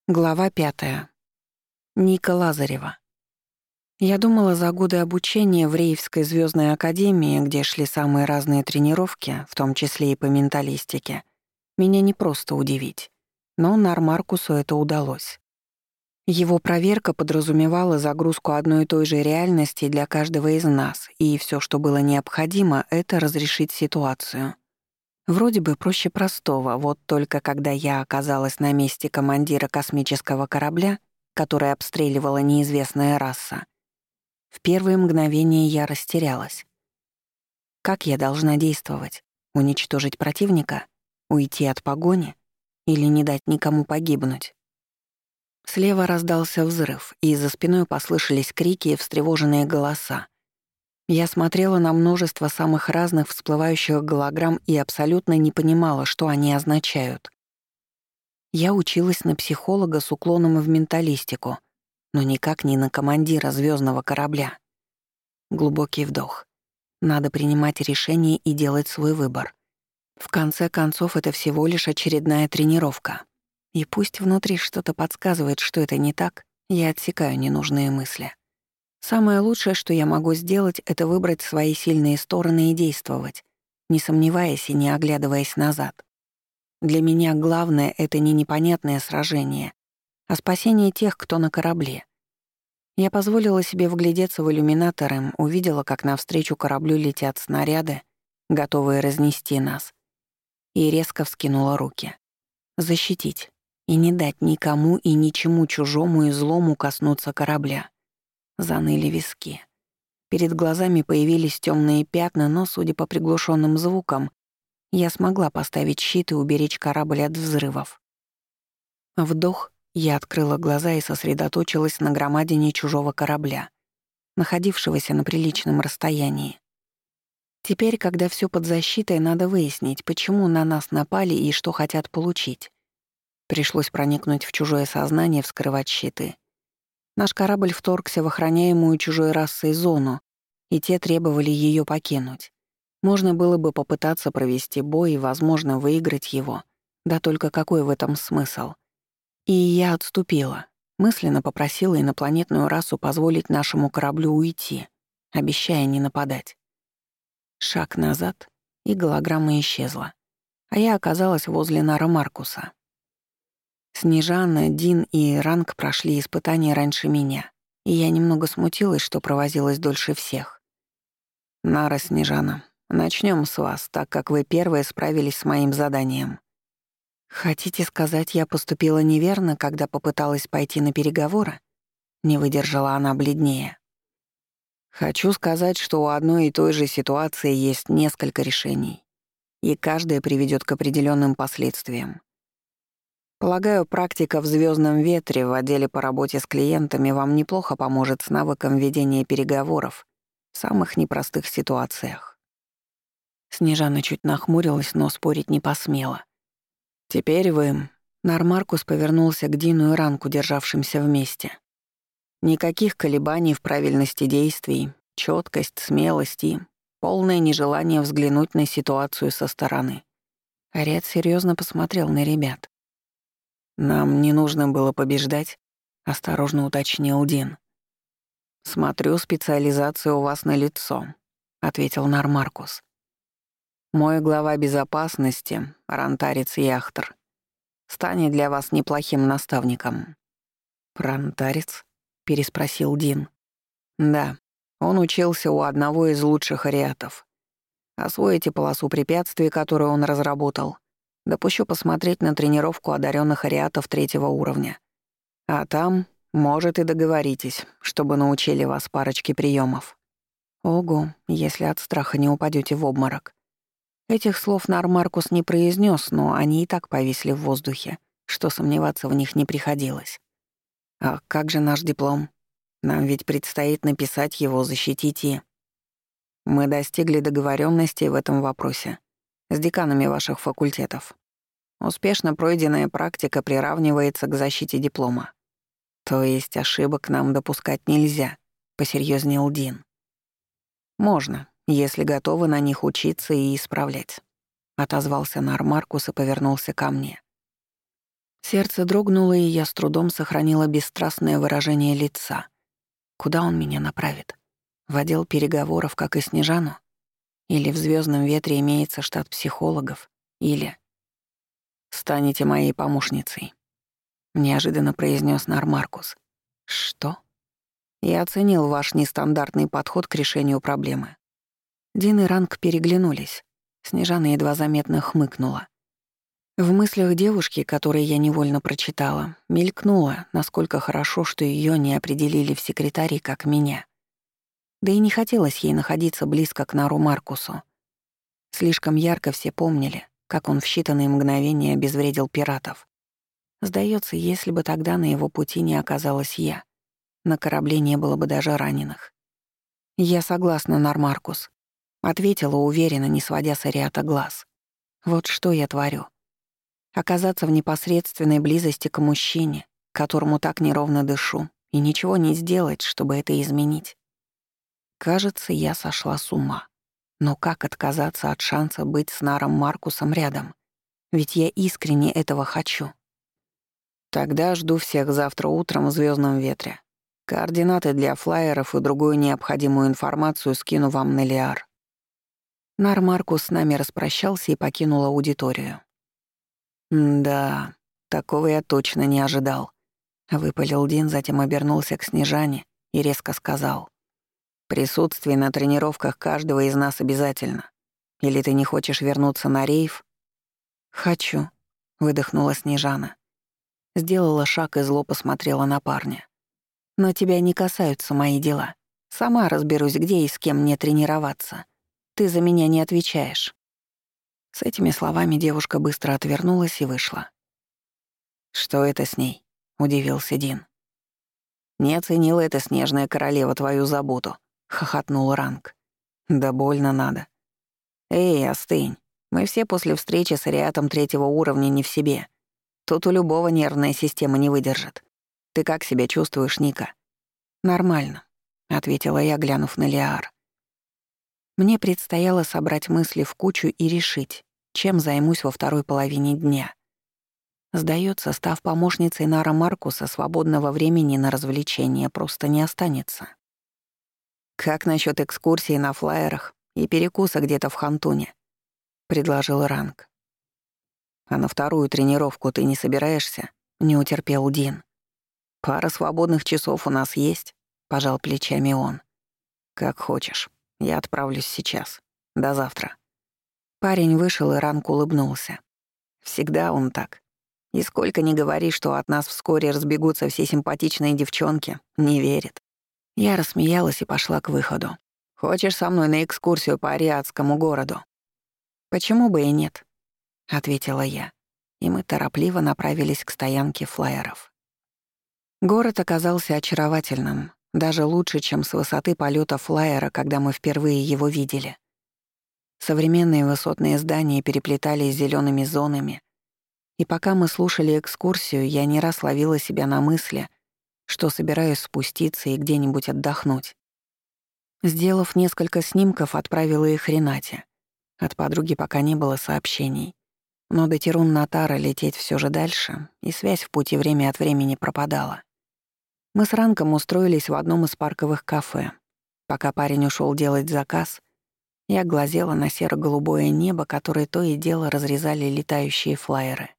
Глава 5. Ника Лазарева. Я думала, за годы обучения в Рейвской звездной академии, где шли самые разные тренировки, в том числе и по менталистике, меня не просто удивить. Но Нармаркусу это удалось. Его проверка подразумевала загрузку одной и той же реальности для каждого из нас, и все, что было необходимо, это разрешить ситуацию. Вроде бы проще простого, вот только когда я оказалась на месте командира космического корабля, который обстреливала неизвестная раса, в первые мгновения я растерялась. Как я должна действовать? Уничтожить противника? Уйти от погони? Или не дать никому погибнуть? Слева раздался взрыв, и за спиной послышались крики и встревоженные голоса. Я смотрела на множество самых разных всплывающих голограмм и абсолютно не понимала, что они означают. Я училась на психолога с уклоном в менталистику, но никак не на командира звездного корабля. Глубокий вдох. Надо принимать решение и делать свой выбор. В конце концов, это всего лишь очередная тренировка. И пусть внутри что-то подсказывает, что это не так, я отсекаю ненужные мысли. Самое лучшее, что я могу сделать, это выбрать свои сильные стороны и действовать, не сомневаясь и не оглядываясь назад. Для меня главное — это не непонятное сражение, а спасение тех, кто на корабле. Я позволила себе вглядеться в иллюминаторы, увидела, как навстречу кораблю летят снаряды, готовые разнести нас, и резко вскинула руки. Защитить и не дать никому и ничему чужому и злому коснуться корабля. Заныли виски. Перед глазами появились темные пятна, но, судя по приглушенным звукам, я смогла поставить щит и уберечь корабль от взрывов. Вдох, я открыла глаза и сосредоточилась на громадине чужого корабля, находившегося на приличном расстоянии. Теперь, когда все под защитой, надо выяснить, почему на нас напали и что хотят получить. Пришлось проникнуть в чужое сознание, вскрывать щиты. Наш корабль вторгся в охраняемую чужой расой зону, и те требовали ее покинуть. Можно было бы попытаться провести бой и, возможно, выиграть его. Да только какой в этом смысл? И я отступила. Мысленно попросила инопланетную расу позволить нашему кораблю уйти, обещая не нападать. Шаг назад, и голограмма исчезла. А я оказалась возле Нара Маркуса. Снежана, Дин и Ранг прошли испытания раньше меня, и я немного смутилась, что провозилась дольше всех. «Нара, Снежана, начнем с вас, так как вы первые справились с моим заданием». «Хотите сказать, я поступила неверно, когда попыталась пойти на переговоры?» Не выдержала она бледнее. «Хочу сказать, что у одной и той же ситуации есть несколько решений, и каждое приведет к определенным последствиям. Полагаю, практика в «Звездном ветре» в отделе по работе с клиентами вам неплохо поможет с навыком ведения переговоров в самых непростых ситуациях». Снежана чуть нахмурилась, но спорить не посмела. «Теперь вы...» Нармаркус повернулся к Дину и Ранку, державшимся вместе. «Никаких колебаний в правильности действий, чёткость, смелость и полное нежелание взглянуть на ситуацию со стороны». Ариат серьёзно посмотрел на ребят. «Нам не нужно было побеждать», — осторожно уточнил Дин. «Смотрю, специализация у вас налицо», — ответил Нармаркус. «Мой глава безопасности, Рантарец Яхтер, станет для вас неплохим наставником». «Рантарец?» — переспросил Дин. «Да, он учился у одного из лучших ариатов. Освоите полосу препятствий, которую он разработал. Допущу посмотреть на тренировку одаренных ариатов 3-го уровня. А там, может, и договоритесь, чтобы научили вас парочке приемов. Ого, если от страха не упадете в обморок. Этих слов Нармаркус не произнес, но они и так повисли в воздухе, что сомневаться в них не приходилось. А как же наш диплом? Нам ведь предстоит написать его, защитить и... Мы достигли договоренности в этом вопросе с деканами ваших факультетов. Успешно пройденная практика приравнивается к защите диплома. То есть ошибок нам допускать нельзя, посерьёзнел Дин. Можно, если готовы на них учиться и исправлять. Отозвался Нармаркус и повернулся ко мне. Сердце дрогнуло, и я с трудом сохранила бесстрастное выражение лица. Куда он меня направит? В отдел переговоров, как и Снежану? Или в «Звездном ветре» имеется штат психологов? Или «Станете моей помощницей», — неожиданно произнес Нармаркус. «Что?» Я оценил ваш нестандартный подход к решению проблемы. Дин и Ранг переглянулись. Снежана едва заметно хмыкнула. В мыслях девушки, которые я невольно прочитала, мелькнуло, насколько хорошо, что ее не определили в секретарии, как меня. Да и не хотелось ей находиться близко к Нару Маркусу. Слишком ярко все помнили, как он в считанные мгновения обезвредил пиратов. Сдается, если бы тогда на его пути не оказалась я, на корабле не было бы даже раненых. «Я согласна, Нармаркус», — ответила уверенно, не сводя с Ариата глаз. «Вот что я творю. Оказаться в непосредственной близости к мужчине, которому так неровно дышу, и ничего не сделать, чтобы это изменить. Кажется, я сошла с ума. Но как отказаться от шанса быть с Наром Маркусом рядом? Ведь я искренне этого хочу. Тогда жду всех завтра утром в «Звездном ветре». Координаты для флайеров и другую необходимую информацию скину вам на Лиар. Нар Маркус с нами распрощался и покинул аудиторию. «Да, такого я точно не ожидал», — выпалил Дин, затем обернулся к Снежане и резко сказал. «Присутствие на тренировках каждого из нас обязательно. Или ты не хочешь вернуться на рейв?» «Хочу», — выдохнула Снежана. Сделала шаг и зло посмотрела на парня. «Но тебя не касаются мои дела. Сама разберусь, где и с кем мне тренироваться. Ты за меня не отвечаешь». С этими словами девушка быстро отвернулась и вышла. «Что это с ней?» — удивился Дин. «Не оценила эта снежная королева твою заботу», — хохотнул Ранг. «Да больно надо». «Эй, остынь. Мы все после встречи с Ариатом 3-го уровня не в себе. Тут у любого нервная система не выдержит. Ты как себя чувствуешь, Ника?» «Нормально», — ответила я, глянув на Лиар. Мне предстояло собрать мысли в кучу и решить, чем займусь во второй половине дня. Сдается, став помощницей Нара Маркуса, свободного времени на развлечения просто не останется. «Как насчет экскурсии на флайерах и перекуса где-то в Хантуне?» — предложил Ранг. «А на вторую тренировку ты не собираешься?» — не утерпел Дин. «Пара свободных часов у нас есть», — пожал плечами он. «Как хочешь. Я отправлюсь сейчас. До завтра». Парень вышел, и Ранг улыбнулся. Всегда он так. И сколько ни говори, что от нас вскоре разбегутся все симпатичные девчонки, не верит. Я рассмеялась и пошла к выходу. «Хочешь со мной на экскурсию по Ариадскому городу?» «Почему бы и нет?» — ответила я. И мы торопливо направились к стоянке флайеров. Город оказался очаровательным, даже лучше, чем с высоты полета флайера, когда мы впервые его видели. Современные высотные здания переплетались с зелёными зонами, и пока мы слушали экскурсию, я не раз ловила себя на мысли, что собираюсь спуститься и где-нибудь отдохнуть. Сделав несколько снимков, отправила их Ренате. От подруги пока не было сообщений. Но до Тирун-Натара лететь всё же дальше, и связь в пути время от времени пропадала. Мы с Ранком устроились в одном из парковых кафе. Пока парень ушёл делать заказ, я глазела на серо-голубое небо, которое то и дело разрезали летающие флайеры.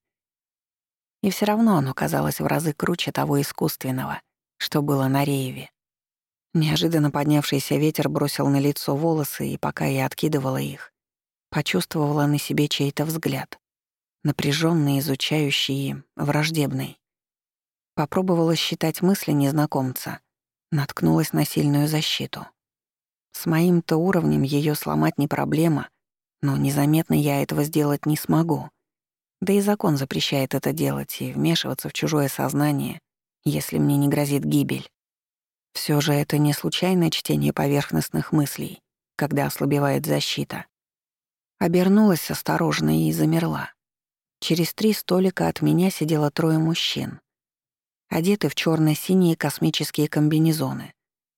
И всё равно оно казалось в разы круче того искусственного, что было на рейве. Неожиданно поднявшийся ветер бросил на лицо волосы, и пока я откидывала их, почувствовала на себе чей-то взгляд, напряжённый, изучающий и враждебный. Попробовала считать мысли незнакомца, наткнулась на сильную защиту. С моим-то уровнем её сломать не проблема, но незаметно я этого сделать не смогу. Да и закон запрещает это делать и вмешиваться в чужое сознание, если мне не грозит гибель. Всё же это не случайное чтение поверхностных мыслей, когда ослабевает защита. Обернулась осторожно и замерла. Через 3 столика от меня сидело 3 мужчин, одеты в чёрно-синие космические комбинезоны.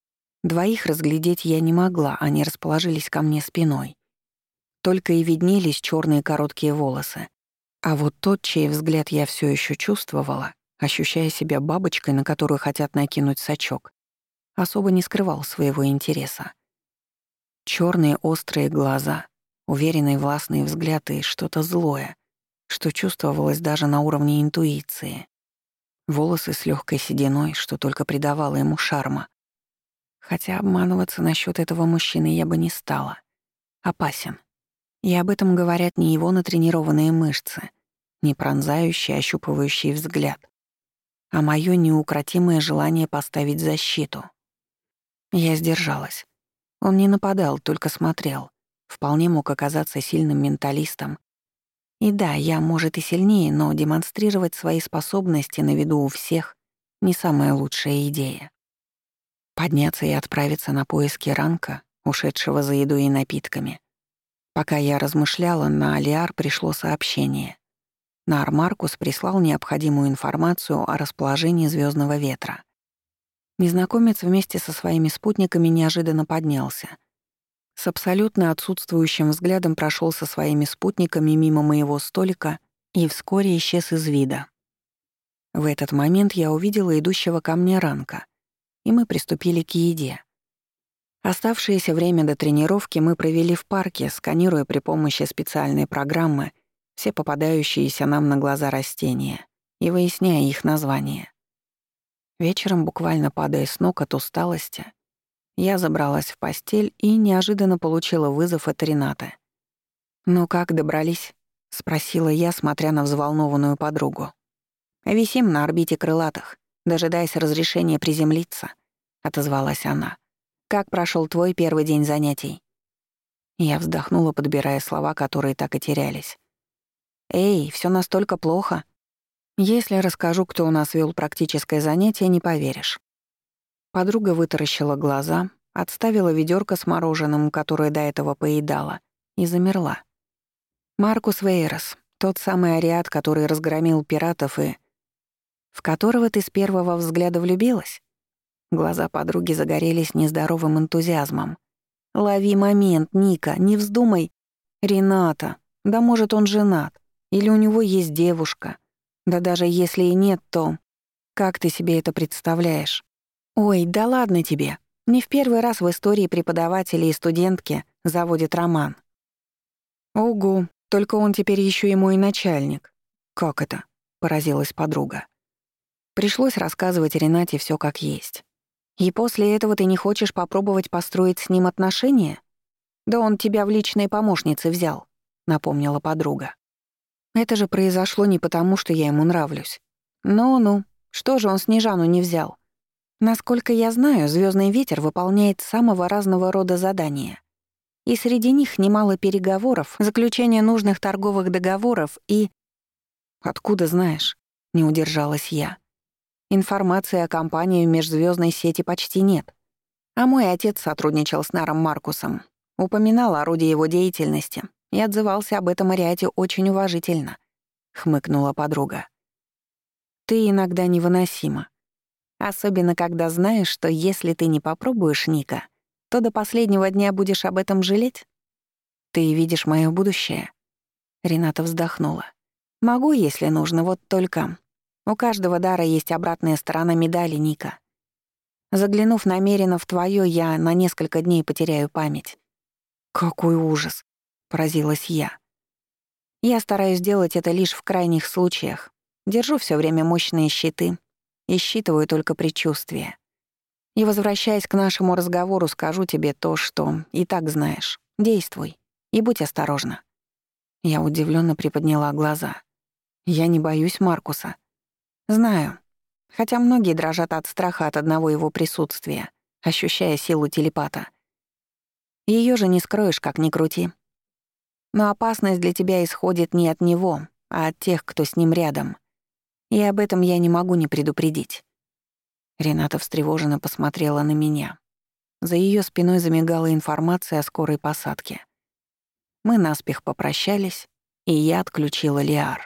2 разглядеть я не могла, они расположились ко мне спиной. Только и виднелись чёрные короткие волосы. А вот тот, чей взгляд я все еще чувствовала, ощущая себя бабочкой, на которую хотят накинуть сачок, особо не скрывал своего интереса. Черные острые глаза, уверенный властный взгляд и что-то злое, что чувствовалось даже на уровне интуиции. Волосы с легкой сединой, что только придавало ему шарма. Хотя обманываться насчет этого мужчины я бы не стала. Опасен. И об этом говорят не его натренированные мышцы, не пронзающий, ощупывающий взгляд, а моё неукротимое желание поставить защиту. Я сдержалась. Он не нападал, только смотрел. Вполне мог оказаться сильным менталистом. И да, я, может, и сильнее, но демонстрировать свои способности на виду у всех — не самая лучшая идея. Подняться и отправиться на поиски Ранка, ушедшего за едой и напитками. Пока я размышляла, на Алиар пришло сообщение. Нар Маркус прислал необходимую информацию о расположении звездного ветра. Незнакомец вместе со своими спутниками неожиданно поднялся. С абсолютно отсутствующим взглядом прошел со своими спутниками мимо моего столика и вскоре исчез из вида. В этот момент я увидела идущего ко мне Ранка, и мы приступили к еде. Оставшееся время до тренировки мы провели в парке, сканируя при помощи специальной программы все попадающиеся нам на глаза растения и выясняя их названия. Вечером, буквально падая с ног от усталости, я забралась в постель и неожиданно получила вызов от Ренаты. «Ну как, добрались?» — спросила я, смотря на взволнованную подругу. «Висим на орбите крылатых, дожидаясь разрешения приземлиться», — отозвалась она. «Как прошел твой первый день занятий?» Я вздохнула, подбирая слова, которые так и терялись. «Эй, все настолько плохо. Если расскажу, кто у нас вел практическое занятие, не поверишь». Подруга вытаращила глаза, отставила ведёрко с мороженым, которое до этого поедала, и замерла. «Маркус Вейрос, тот самый ариат, который разгромил пиратов и... в которого ты с первого взгляда влюбилась?» Глаза подруги загорелись нездоровым энтузиазмом. «Лови момент, Ника, не вздумай...» «Рената, да может, он женат, или у него есть девушка. Да даже если и нет, то... Как ты себе это представляешь?» «Ой, да ладно тебе. Не в первый раз в истории преподаватели и студентки заводят роман». «Ого, только он теперь еще и мой начальник». «Как это?» — поразилась подруга. Пришлось рассказывать Ренате все как есть. «И после этого ты не хочешь попробовать построить с ним отношения? Да он тебя в личные помощницы взял», — напомнила подруга. «Это же произошло не потому, что я ему нравлюсь. Ну-ну, что же он Снежану не взял? Насколько я знаю, звездный ветер выполняет самого разного рода задания. И среди них немало переговоров, заключения нужных торговых договоров и... Откуда знаешь? Не удержалась я. Информации о компании в межзвездной сети почти нет. А мой отец сотрудничал с Наром Маркусом, упоминал орудие его деятельности и отзывался об этом ариате очень уважительно, хмыкнула подруга. Ты иногда невыносима. Особенно, когда знаешь, что если ты не попробуешь, Ника, то до последнего дня будешь об этом жалеть. Ты видишь моё будущее?» Рената вздохнула. «Могу, если нужно, вот только... У каждого дара есть обратная сторона медали, Ника. Заглянув намеренно в твоё, я на несколько дней потеряю память». «Какой ужас!» — поразилась я. «Я стараюсь делать это лишь в крайних случаях. Держу всё время мощные щиты и считываю только предчувствия. И, возвращаясь к нашему разговору, скажу тебе то, что и так знаешь. Действуй и будь осторожна». Я удивлённо приподняла глаза. «Я не боюсь Маркуса». «Знаю. Хотя многие дрожат от страха от одного его присутствия, ощущая силу телепата. Её же не скроешь, как ни крути. Но опасность для тебя исходит не от него, а от тех, кто с ним рядом. И об этом я не могу не предупредить». Рената встревоженно посмотрела на меня. За её спиной замигала информация о скорой посадке. Мы наспех попрощались, и я отключила Лиар.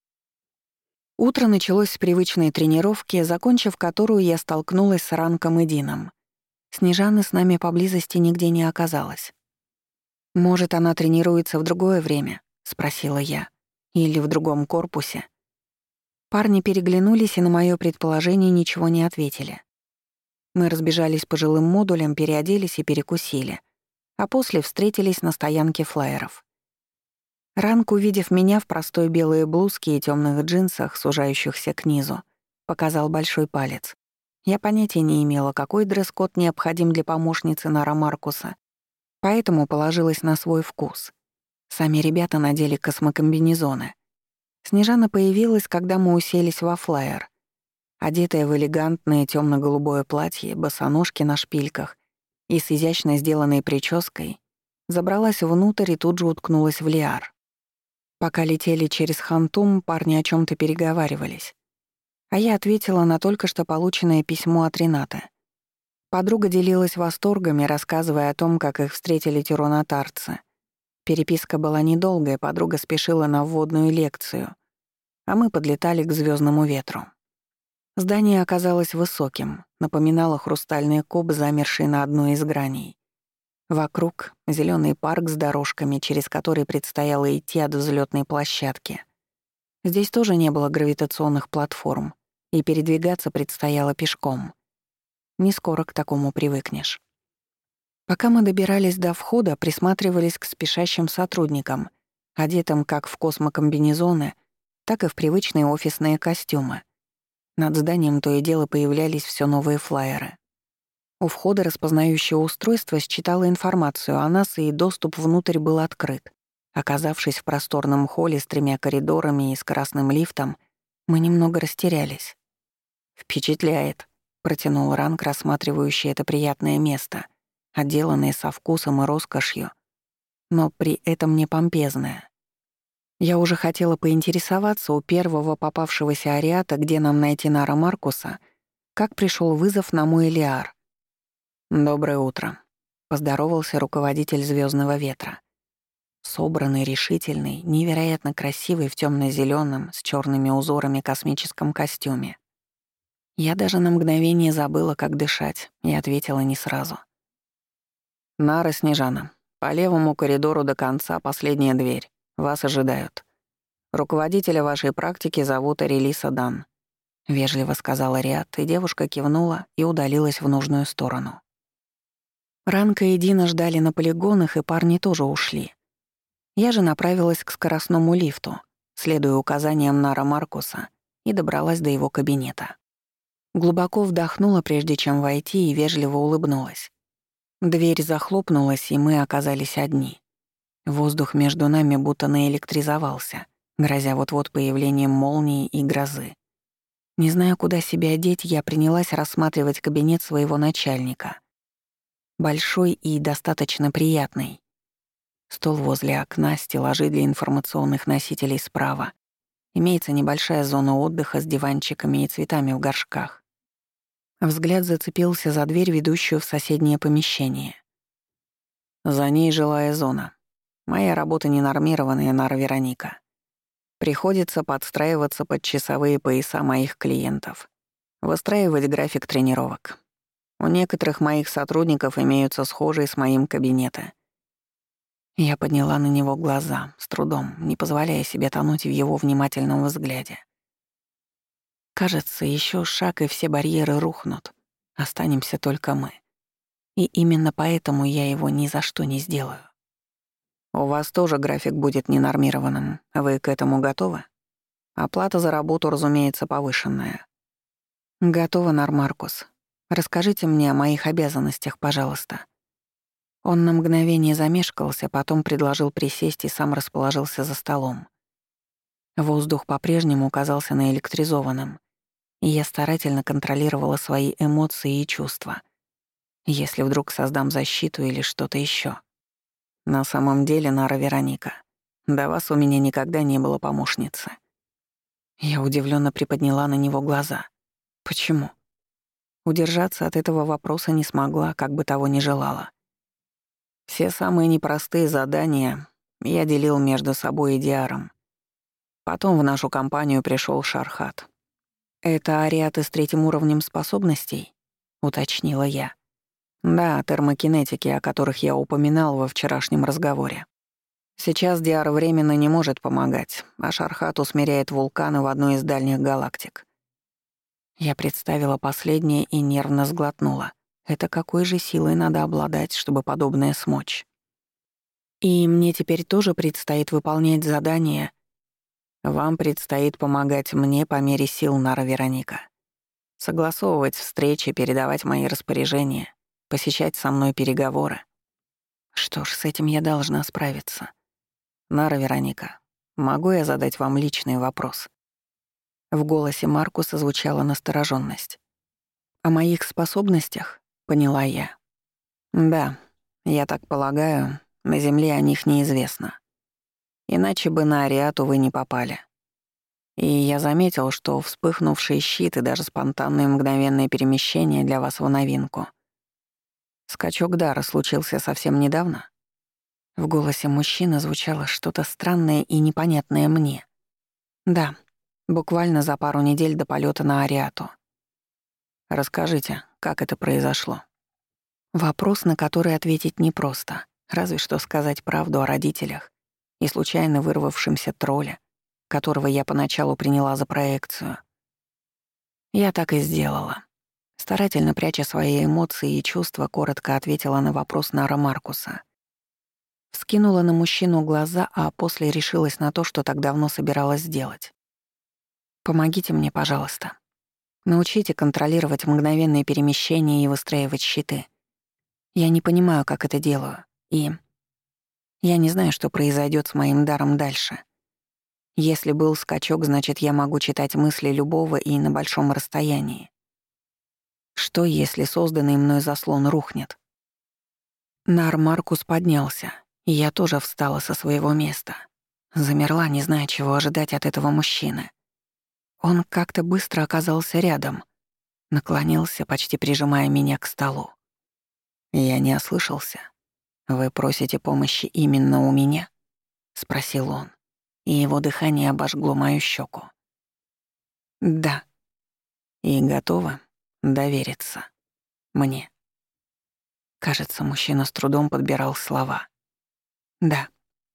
Утро началось с привычной тренировки, закончив которую я столкнулась с Ранком и Дином. Снежаны с нами поблизости нигде не оказалось. «Может, она тренируется в другое время?» — спросила я. Или в другом корпусе? Парни переглянулись и на моё предположение ничего не ответили. Мы разбежались по жилым модулям, переоделись и перекусили, а после встретились на стоянке флайеров. Ранг, увидев меня в простой белой блузке и тёмных джинсах, сужающихся к низу, показал большой палец. Я понятия не имела, какой дресс-код необходим для помощницы Нара Маркуса, поэтому положилась на свой вкус. Сами ребята надели космокомбинезоны. Снежана появилась, когда мы уселись во флайер. Одетая в элегантное тёмно-голубое платье, босоножки на шпильках и с изящно сделанной прической, забралась внутрь и тут же уткнулась в Лиар. Пока летели через Хантум, парни о чём-то переговаривались. А я ответила на только что полученное письмо от Ренаты. Подруга делилась восторгами, рассказывая о том, как их встретили тиронатарцы. Переписка была недолгая, подруга спешила на вводную лекцию, а мы подлетали к звёздному ветру. Здание оказалось высоким, напоминало хрустальный куб, замерший на одной из граней. Вокруг — зелёный парк с дорожками, через который предстояло идти от взлётной площадки. Здесь тоже не было гравитационных платформ, и передвигаться предстояло пешком. Не скоро к такому привыкнешь. Пока мы добирались до входа, присматривались к спешащим сотрудникам, одетым как в космокомбинезоны, так и в привычные офисные костюмы. Над зданием то и дело появлялись всё новые флаеры. У входа распознающее устройство считало информацию о нас, и доступ внутрь был открыт. Оказавшись в просторном холле с 3 коридорами и скоростным лифтом, мы немного растерялись. «Впечатляет», — протянул Ранг, рассматривающий это приятное место, отделанное со вкусом и роскошью, но при этом не помпезное. Я уже хотела поинтересоваться у первого попавшегося ариата, где нам найти Нара Маркуса, как пришёл вызов на мой Лиар. «Доброе утро», — поздоровался руководитель «Звёздного ветра». Собранный, решительный, невероятно красивый в тёмно-зелёном с чёрными узорами космическом костюме. Я даже на мгновение забыла, как дышать, и ответила не сразу. «Нара, Снежана, по левому коридору до конца последняя дверь. Вас ожидают. Руководителя вашей практики зовут Арелиса Дан», — вежливо сказала Риат, и девушка кивнула и удалилась в нужную сторону. Ранка и Дина ждали на полигонах, и парни тоже ушли. Я же направилась к скоростному лифту, следуя указаниям Нара Маркуса, и добралась до его кабинета. Глубоко вдохнула, прежде чем войти, и вежливо улыбнулась. Дверь захлопнулась, и мы оказались одни. Воздух между нами будто наэлектризовался, грозя вот-вот появлением молнии и грозы. Не зная, куда себя деть, я принялась рассматривать кабинет своего начальника. Большой и достаточно приятный. Стол возле окна, стеллажи для информационных носителей справа. Имеется небольшая зона отдыха с диванчиками и цветами в горшках. Взгляд зацепился за дверь, ведущую в соседнее помещение. За ней жилая зона. Моя работа ненормированная, Нара Вероника. Приходится подстраиваться под часовые пояса моих клиентов, выстраивать график тренировок. У некоторых моих сотрудников имеются схожие с моим кабинеты. Я подняла на него глаза, с трудом, не позволяя себе тонуть в его внимательном взгляде. Кажется, ещё шаг, и все барьеры рухнут. Останемся только мы. И именно поэтому я его ни за что не сделаю. У вас тоже график будет ненормированным. Вы к этому готовы? Оплата за работу, разумеется, повышенная. Готова, Нар Маркус. Расскажите мне о моих обязанностях, пожалуйста. Он на мгновение замешкался, потом предложил присесть и сам расположился за столом. Воздух по-прежнему казался наэлектризованным, и я старательно контролировала свои эмоции и чувства. Если вдруг создам защиту или что-то ещё. На самом деле, Нара Вероника, до вас у меня никогда не было помощницы. Я удивлённо приподняла на него глаза. Почему? Удержаться от этого вопроса не смогла, как бы того ни желала. Все самые непростые задания я делил между собой и Диаром. Потом в нашу компанию пришёл Шархат. «Это ариаты с 3-м уровнем способностей?» — уточнила я. «Да, термокинетики, о которых я упоминал во вчерашнем разговоре». Сейчас Диар временно не может помогать, а Шархат усмиряет вулканы в одной из дальних галактик. Я представила последнее и нервно сглотнула. Это какой же силой надо обладать, чтобы подобное смочь? И мне теперь тоже предстоит выполнять задание. Вам предстоит помогать мне по мере сил, Нара Вероника. Согласовывать встречи, передавать мои распоряжения, посещать со мной переговоры. Что ж, с этим я должна справиться. Нара Вероника, могу я задать вам личный вопрос? В голосе Маркуса звучала настороженность. О моих способностях? Поняла я. Да, я так полагаю, на Земле о них неизвестно. Иначе бы на Ариату вы не попали. И я заметил, что вспыхнувший щит и даже спонтанное мгновенное перемещение для вас в новинку. Скачок дара случился совсем недавно. В голосе мужчины звучало что-то странное и непонятное мне. Да, буквально за пару недель до полета на Ариату. Расскажите, как это произошло? Вопрос, на который ответить непросто, разве что сказать правду о родителях и случайно вырвавшемся тролле, которого я поначалу приняла за проекцию. Я так и сделала. Старательно пряча свои эмоции и чувства, коротко ответила на вопрос Нара Маркуса. Вскинула на мужчину глаза, а после решилась на то, что так давно собиралась сделать. «Помогите мне, пожалуйста. Научите контролировать мгновенные перемещения и выстраивать щиты. Я не понимаю, как это делаю, и я не знаю, что произойдет с моим даром дальше. Если был скачок, значит, я могу читать мысли любого и на большом расстоянии. Что, если созданный мной заслон рухнет?» Нар Маркус поднялся, и я тоже встала со своего места. Замерла, не зная, чего ожидать от этого мужчины. Он как-то быстро оказался рядом, наклонился, почти прижимая меня к столу. Я не ослышался. «Вы просите помощи именно у меня?» — спросил он, и его дыхание обожгло мою щеку. «Да». «И готовы довериться мне?» Кажется, мужчина с трудом подбирал слова. «Да».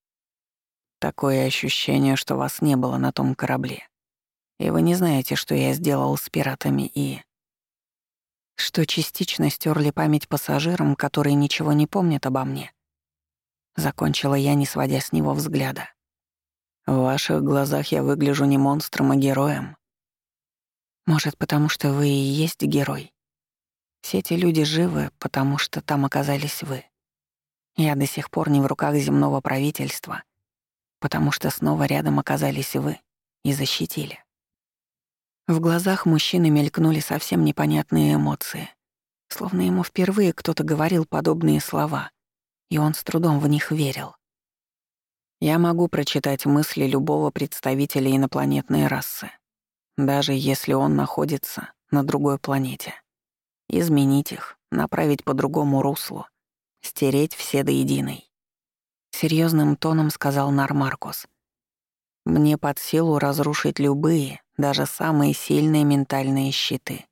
«Такое ощущение, что вас не было на том корабле. И вы не знаете, что я сделал с пиратами и...» «Что частично стёрли память пассажирам, которые ничего не помнят обо мне». Закончила я, не сводя с него взгляда. «В ваших глазах я выгляжу не монстром, а героем. Может, потому что вы и есть герой. Все эти люди живы, потому что там оказались вы. Я до сих пор не в руках земного правительства, потому что снова рядом оказались вы и защитили». В глазах мужчины мелькнули совсем непонятные эмоции, словно ему впервые кто-то говорил подобные слова, и он с трудом в них верил. «Я могу прочитать мысли любого представителя инопланетной расы, даже если он находится на другой планете. Изменить их, направить по другому руслу, стереть все до единой», — серьезным тоном сказал Нар Маркус. «Мне под силу разрушить любые, даже самые сильные ментальные щиты.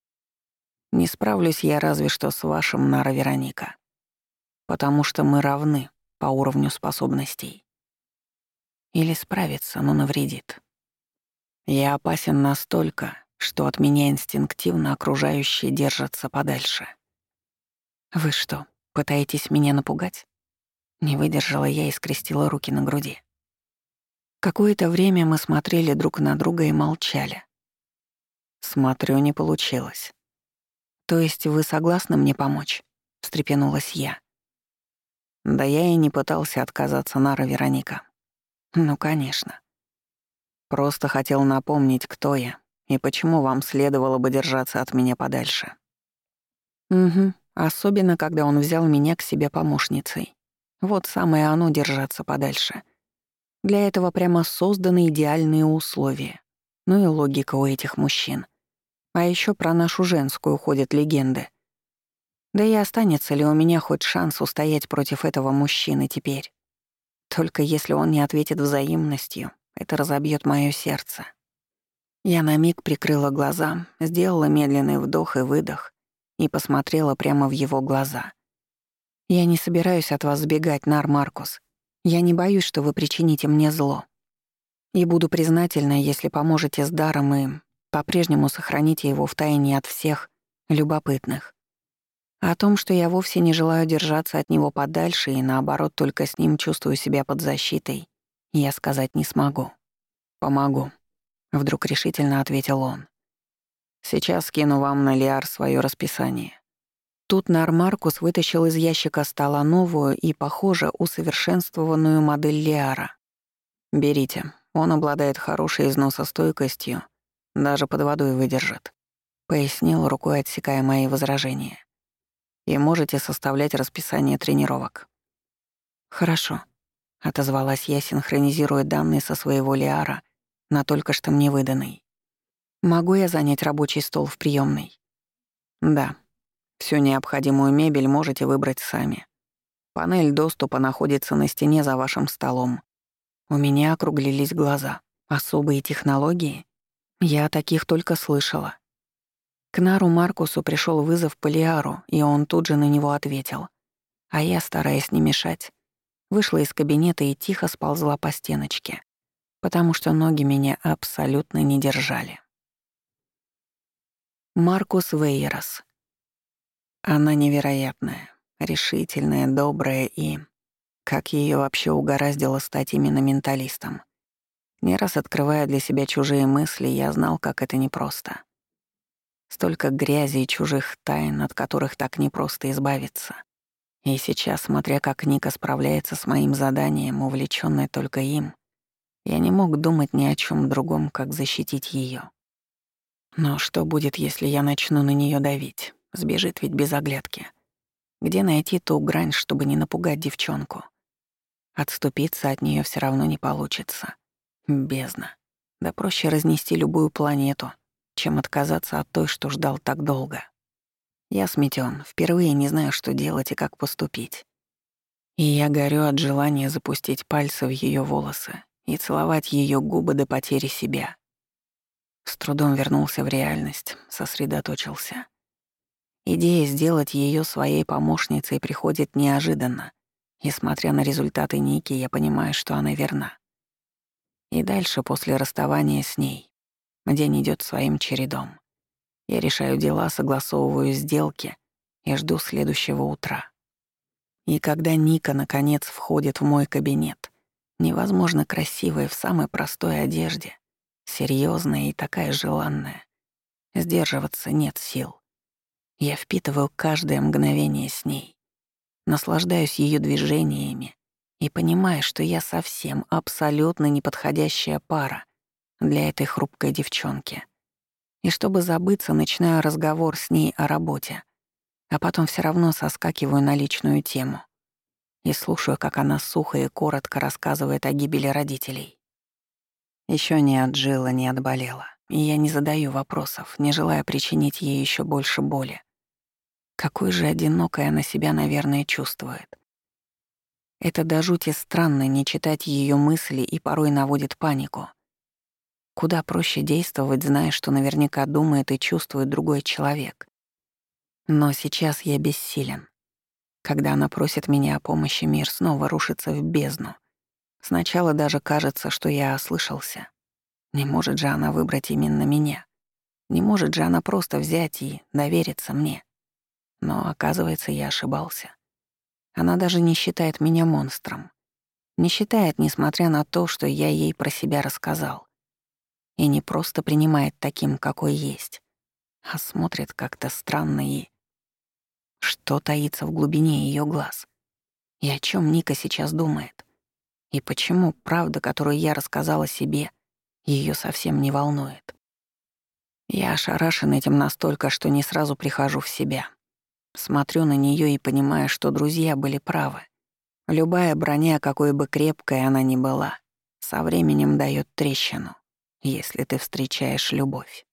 Не справлюсь я разве что с вашим, Нара Вероника, потому что мы равны по уровню способностей. Или справится, но навредит. Я опасен настолько, что от меня инстинктивно окружающие держатся подальше». «Вы что, пытаетесь меня напугать?» Не выдержала я и скрестила руки на груди. Какое-то время мы смотрели друг на друга и молчали. «Смотрю, не получилось. То есть вы согласны мне помочь?» — встрепенулась я. «Да я и не пытался отказаться, Нара Вероника». «Ну, конечно. Просто хотел напомнить, кто я и почему вам следовало бы держаться от меня подальше». «Угу, особенно, когда он взял меня к себе помощницей. Вот самое оно — держаться подальше. Для этого прямо созданы идеальные условия. Ну и логика у этих мужчин. А еще про нашу женскую ходят легенды. Да и останется ли у меня хоть шанс устоять против этого мужчины теперь? Только если он не ответит взаимностью, это разобьет моё сердце». Я на миг прикрыла глаза, сделала медленный вдох и выдох и посмотрела прямо в его глаза. «Я не собираюсь от вас сбегать, Нар Маркус. Я не боюсь, что вы причините мне зло. И буду признательна, если поможете с даром и по-прежнему сохраните его в тайне от всех любопытных. О том, что я вовсе не желаю держаться от него подальше и, наоборот, только с ним чувствую себя под защитой, я сказать не смогу. «Помогу», — вдруг решительно ответил он. «Сейчас скину вам на Лиар своё расписание». Тут Нар Маркус вытащил из ящика стола новую и, похоже, усовершенствованную модель Лиара. «Берите, он обладает хорошей износостойкостью, даже под водой выдержит», — пояснил, рукой отсекая мои возражения. «И можете составлять расписание тренировок». «Хорошо», — отозвалась я, синхронизируя данные со своего Лиара на только что мне выданный. «Могу я занять рабочий стол в приёмной?» «Да. Всю необходимую мебель можете выбрать сами. Панель доступа находится на стене за вашим столом». У меня округлились глаза. Особые технологии? Я о таких только слышала. К Нару Маркусу пришёл вызов по Лиару, и он тут же на него ответил. А я, стараясь не мешать, вышла из кабинета и тихо сползла по стеночке, потому что ноги меня абсолютно не держали. Маркус Вейерас. Она невероятная, решительная, добрая и... Как её вообще угораздило стать именно менталистом? Не раз открывая для себя чужие мысли, я знал, как это непросто. Столько грязи и чужих тайн, от которых так непросто избавиться. И сейчас, смотря как Ника справляется с моим заданием, увлечённой только им, я не мог думать ни о чём другом, как защитить её. Но что будет, если я начну на неё давить? Сбежит ведь без оглядки. Где найти ту грань, чтобы не напугать девчонку? Отступиться от неё всё равно не получится. Бездна. Да проще разнести любую планету, чем отказаться от той, что ждал так долго. Я сметён, впервые не знаю, что делать и как поступить. И я горю от желания запустить пальцы в её волосы и целовать её губы до потери себя. С трудом вернулся в реальность, сосредоточился. Идея сделать её своей помощницей приходит неожиданно, и, смотря на результаты Ники, я понимаю, что она верна. И дальше, после расставания с ней, день идёт своим чередом. Я решаю дела, согласовываю сделки и жду следующего утра. И когда Ника, наконец, входит в мой кабинет, невозможно красивая в самой простой одежде, серьёзная и такая желанная, сдерживаться нет сил. Я впитываю каждое мгновение с ней, наслаждаюсь её движениями и понимаю, что я совсем абсолютно неподходящая пара для этой хрупкой девчонки. И чтобы забыться, начинаю разговор с ней о работе, а потом всё равно соскакиваю на личную тему и слушаю, как она сухо и коротко рассказывает о гибели родителей. Ещё не отжила, не отболела, и я не задаю вопросов, не желая причинить ей ещё больше боли. Какой же одинокой она себя, наверное, чувствует. Это до жути странно не читать её мысли и порой наводит панику. Куда проще действовать, зная, что наверняка думает и чувствует другой человек. Но сейчас я бессилен. Когда она просит меня о помощи, мир снова рушится в бездну. Сначала даже кажется, что я ослышался. Не может же она выбрать именно меня. Не может же она просто взять и довериться мне. Но, оказывается, я ошибался. Она даже не считает меня монстром. Не считает, несмотря на то, что я ей про себя рассказал. И не просто принимает таким, какой есть, а смотрит как-то странно и... Что таится в глубине её глаз? И о чём Ника сейчас думает? И почему правда, которую я рассказала себе, её совсем не волнует? Я ошарашен этим настолько, что не сразу прихожу в себя. Смотрю на неё и понимаю, что друзья были правы. Любая броня, какой бы крепкой она ни была, со временем даёт трещину, если ты встречаешь любовь.